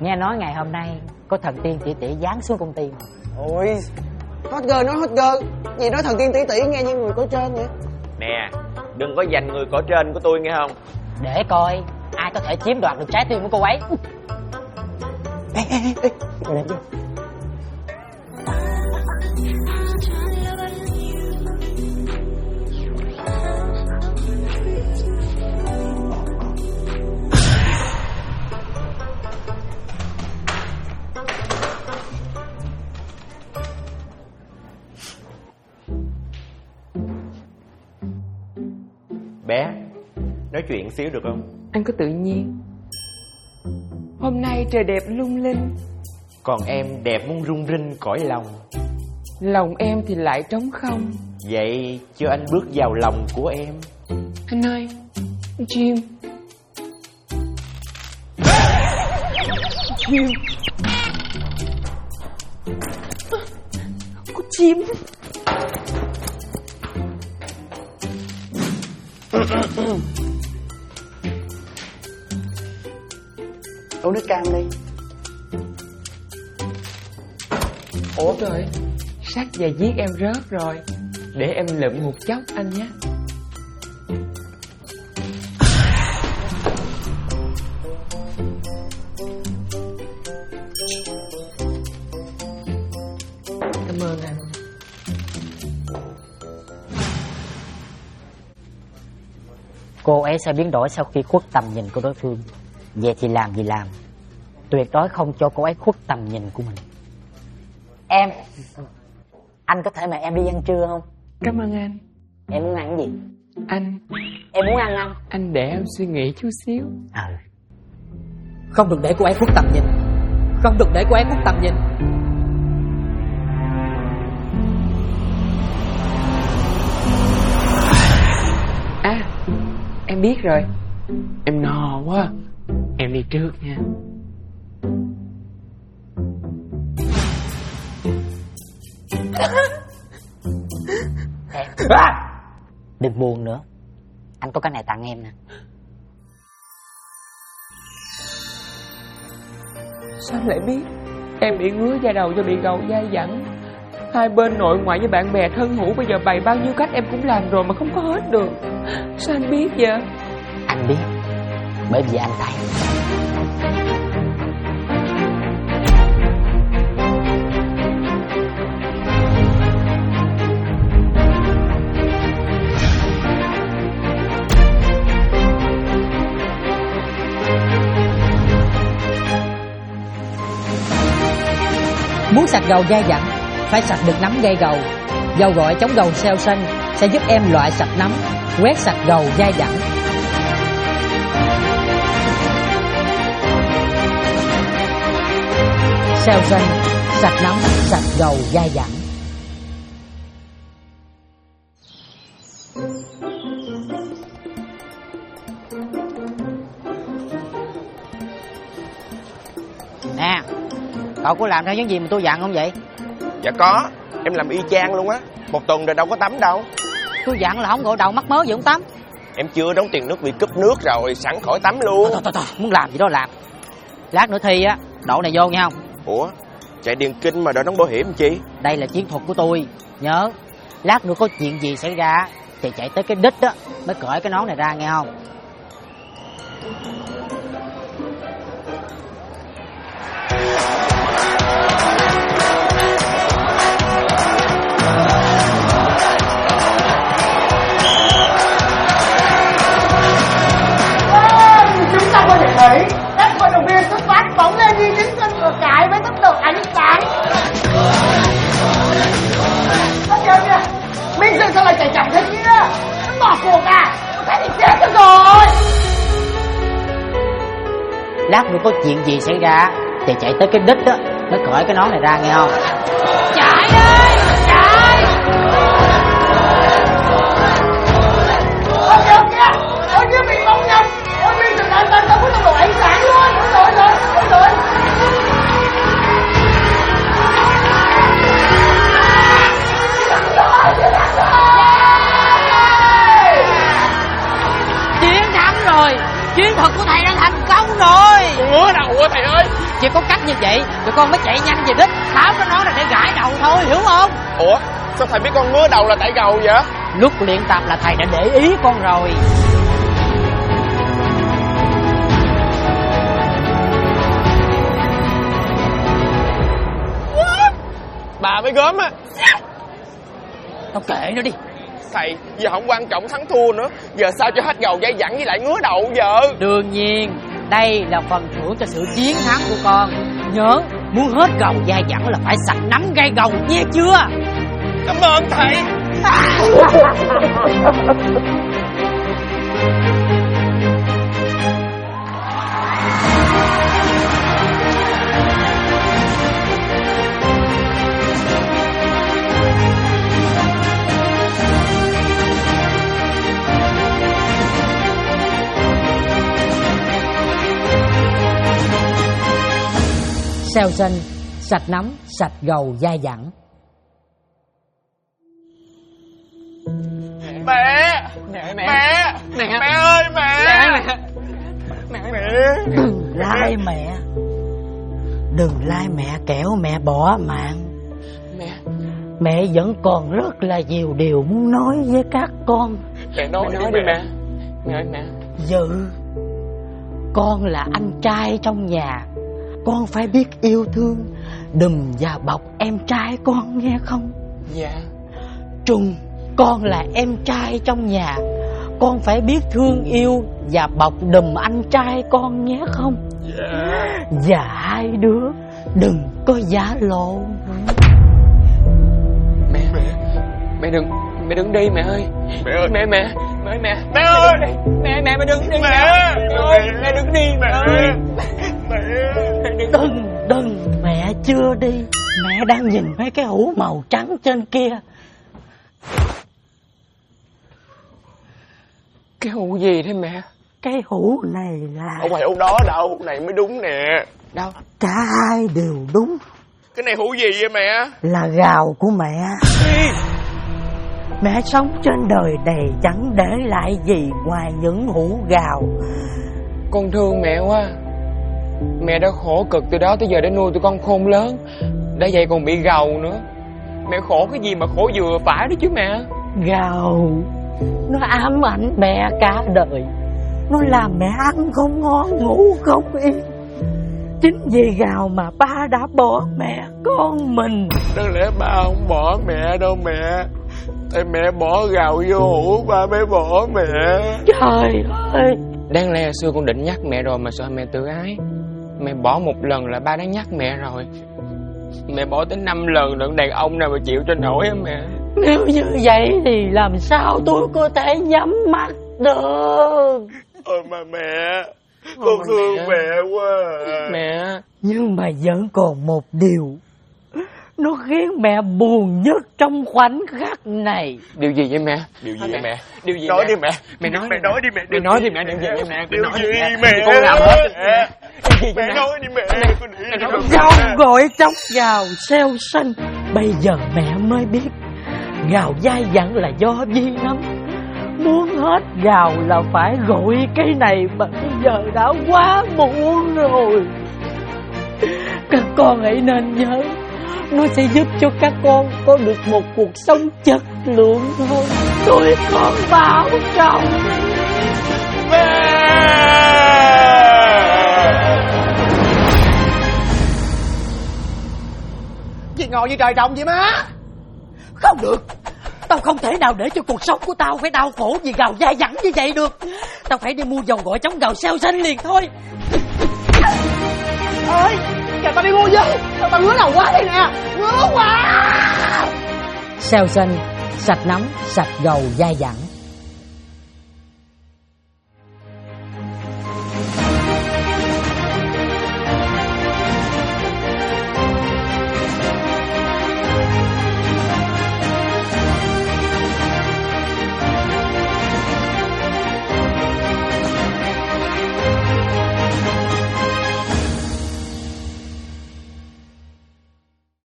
nghe nói ngày hôm nay có thần tiên tỷ tỷ giáng xuống công ty mà. Ôi, hot girl nói hot girl. Gì nói thần tiên tỷ tỷ nghe như người có trên vậy. Nè, đừng có giành người cõi trên của tôi nghe không? Để coi ai có thể chiếm đoạt được trái tim của cô ấy. Ê, ngồi đẹp chưa? Bé, nói chuyện xíu được không? Anh cứ tự nhiên. Hôm nay trời đẹp lung linh, Còn em đẹp muốn rung rinh cõi lòng. lòng em thì lại trống không. Vậy cho anh bước vào lòng của em. Anh ơi, chim. Chim. Có chim. Uống nước cam đi. Ủa trời, sách và viết em rớt rồi. Để em lượm một chốc anh nhé. Cảm ơn anh. Cô ấy sẽ biến đổi sau khi khuất tầm nhìn của đối phương. Vậy thì làm gì làm, tuyệt đối không cho cô ấy khuất tầm nhìn của mình. Em, anh có thể mời em đi ăn trưa không? Cảm ơn anh. Em muốn ăn cái gì? Anh, Em muốn ăn anh. anh để em suy nghĩ chút xíu. Không được để cô ấy khuất tầm nhìn. Không được để cô ấy khuất tầm nhìn. À, em biết rồi. Em no quá. Em đi trước nha. Em, đừng buồn nữa. Anh có cái này tặng em nè. Sao anh lại biết? Em bị ngứa da đầu do bị gầu dai dẳng. Hai bên nội ngoại với bạn bè thân hữu bây giờ bày bao nhiêu cách em cũng làm rồi mà không có hết được. Sao anh biết vậy? Anh biết, bởi vì anh thấy. Muốn sạch gầu dai dẳng, phải sạch được nấm gây gầu. Dầu gội chống gầu xeo xanh sẽ giúp em loại sạch nấm, quét sạch gầu dai dẳng. Xeo xanh, sạch nấm, sạch gầu dai dẳng. Nè, cậu có làm theo những gì mà tôi dặn không vậy? Dạ có, em làm y chang luôn á. Một tuần rồi đâu có tắm đâu. Tôi dặn là không gội đầu mắc mớ gì không tắm. Em chưa đóng tiền nước bị cúp nước rồi, sẵn khỏi tắm luôn. Thôi, muốn làm gì đó làm. Lát nữa thi á, đậu này vô nha không? Ủa, chạy điền kinh mà đòi đóng bảo hiểm chi? Đây là chiến thuật của tôi. Nhớ, lát nữa có chuyện gì xảy ra thì chạy tới cái đích á mới cởi cái nón này ra nghe không? Chúng ta có thể thấy các vận động viên xuất phát phóng lên như những con ngựa cái với tốc độ ánh sáng. Kìa, Minh Dự sao lại chạy chậm thế kia? Nó bỏ cuộc à? Thế thì chết được rồi. Lát nữa có chuyện gì xảy ra thì chạy tới cái đích á mới cởi cái nón này ra nghe không? Chạy ơi, chạy! Ôi kìa, bị bóng nhầm. Ôi Minh Dự đang tăng tốc với tốc độ ánh sáng luôn. Ôi rồi. Chiến thắng rồi. Chiến thuật của thầy đã thành công rồi. Ngứa đầu quá thầy ơi. Chỉ có cách như vậy tụi con mới chạy nhanh về đích. Tháo cái nón này để gãi đầu thôi, hiểu không? Ủa sao thầy biết con ngứa đầu là tại gầu vậy? Lúc luyện tập là thầy đã để ý con rồi. Bà mới gớm á. Tao kệ nó đi. Thầy giờ không quan trọng thắng thua nữa. Giờ sao cho hết gầu dai dẳng với lại ngứa đầu giờ? Đương nhiên đây là phần thưởng cho sự chiến thắng của con. Nhớ muốn hết gầu dai dẳng là phải sạch nắm gai gầu, nghe chưa? Cảm ơn thầy. Sao xanh, sạch nắm, sạch gầu dai dẳng. Mẹ ơi mẹ. Đừng lai mẹ. Đừng lai mẹ kẻo mẹ bỏ mạng. Mẹ vẫn còn rất là nhiều điều muốn nói với các con. Mẹ nói đi mẹ. Mẹ. Dự, con là anh trai trong nhà, con phải biết yêu thương, đùm và bọc em trai con, nghe không? Dạ. Trung, con là em trai trong nhà, con phải biết thương yêu và bọc đùm anh trai con, nghe không? Dạ. Và hai đứa đừng có giả lộn. Mẹ đừng đi mẹ ơi. Mẹ ơi. Mẹ Mẹ ơi. mẹ đừng đi. Mẹ đừng đi mẹ ơi. Đừng, mẹ chưa đi. Mẹ đang nhìn mấy cái hũ màu trắng trên kia. Cái hũ gì thế mẹ? Cái hũ này là... Không phải hũ đó đâu, hũ này mới đúng nè. Đâu? Cả hai đều đúng. Cái này hũ gì vậy mẹ? Là gạo của mẹ. Mẹ sống trên đời này chẳng để lại gì ngoài những hũ gạo. Con thương mẹ quá. Mẹ đã khổ cực từ đó tới giờ để nuôi tụi con khôn lớn, đã vậy còn bị gầu nữa. Mẹ khổ cái gì mà khổ vừa phải đó chứ mẹ. Gạo nó ám ảnh mẹ cả đời. Nó làm mẹ ăn không ngon, ngủ không yên. Chính vì gạo mà ba đã bỏ mẹ con mình. Đáng lẽ ba không bỏ mẹ đâu mẹ. Tại mẹ bỏ gạo vô hũ ba mới bỏ mẹ. Trời ơi. Đáng lẽ xưa con định nhắc mẹ rồi mà sợ mẹ tự ái. Mẹ bỏ một lần là ba đã nhắc mẹ rồi. Mẹ bỏ tới 5 lần nữa, đàn ông nào mà chịu cho nổi á mẹ. Nếu như vậy thì làm sao tôi có thể nhắm mắt được. Ôi mà mẹ, con thương mẹ quá à. Mẹ. Nhưng mà vẫn còn một điều nó khiến mẹ buồn nhất trong khoảnh khắc này. Điều gì vậy mẹ? Điều gì vậy mẹ? Điều gì Nói mẹ? đi mẹ. Mẹ nói Mẹ nói đi mẹ. Mẹ nói đi mẹ. Điều gì vậy mẹ? Điều nói gì đi mẹ? Con làm hết. Mẹ nói đi mẹ. Không gọi chóc gào xeo xanh. Bây giờ mẹ mới biết gào dai dẳng là do Di Nấm. Muốn hết gào là phải gọi cái này, mà bây giờ đã quá muộn rồi. Các con hãy nên nhớ, nó sẽ giúp cho các con có được một cuộc sống chất lượng hơn. Tôi con bảo trọng. Gì ngồi như trời trồng vậy má? Không được. Tao không thể nào để cho cuộc sống của tao phải đau khổ vì gào dai dẳng như vậy được. Tao phải đi mua dầu gội chống gào xeo xanh liền thôi. Ơi, kìa tao đi mua với. Tao ngứa đầu quá đây nè. Ngứa quá. Xeo xanh, sạch nắm, sạch gầu dai dẳng.